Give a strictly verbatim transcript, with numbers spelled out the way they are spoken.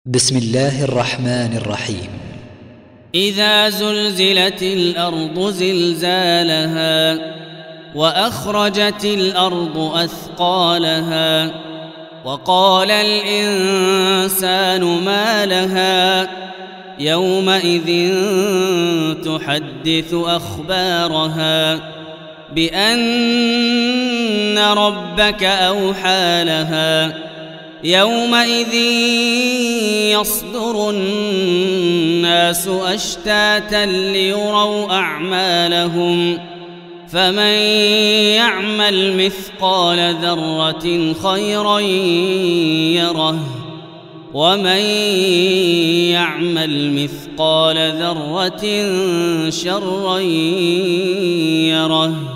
بسم الله الرحمن الرحيم. إذا زلزلت الأرض زلزالها وأخرجت الأرض أثقالها وقال الإنسان ما لها يومئذ تحدث أخبارها بأن ربك أوحى لها يومئذ يصدر الناس أشتاتا ليروا أعمالهم فمن يعمل مثقال ذرة خيرا يره ومن يعمل مثقال ذرة شرا يره.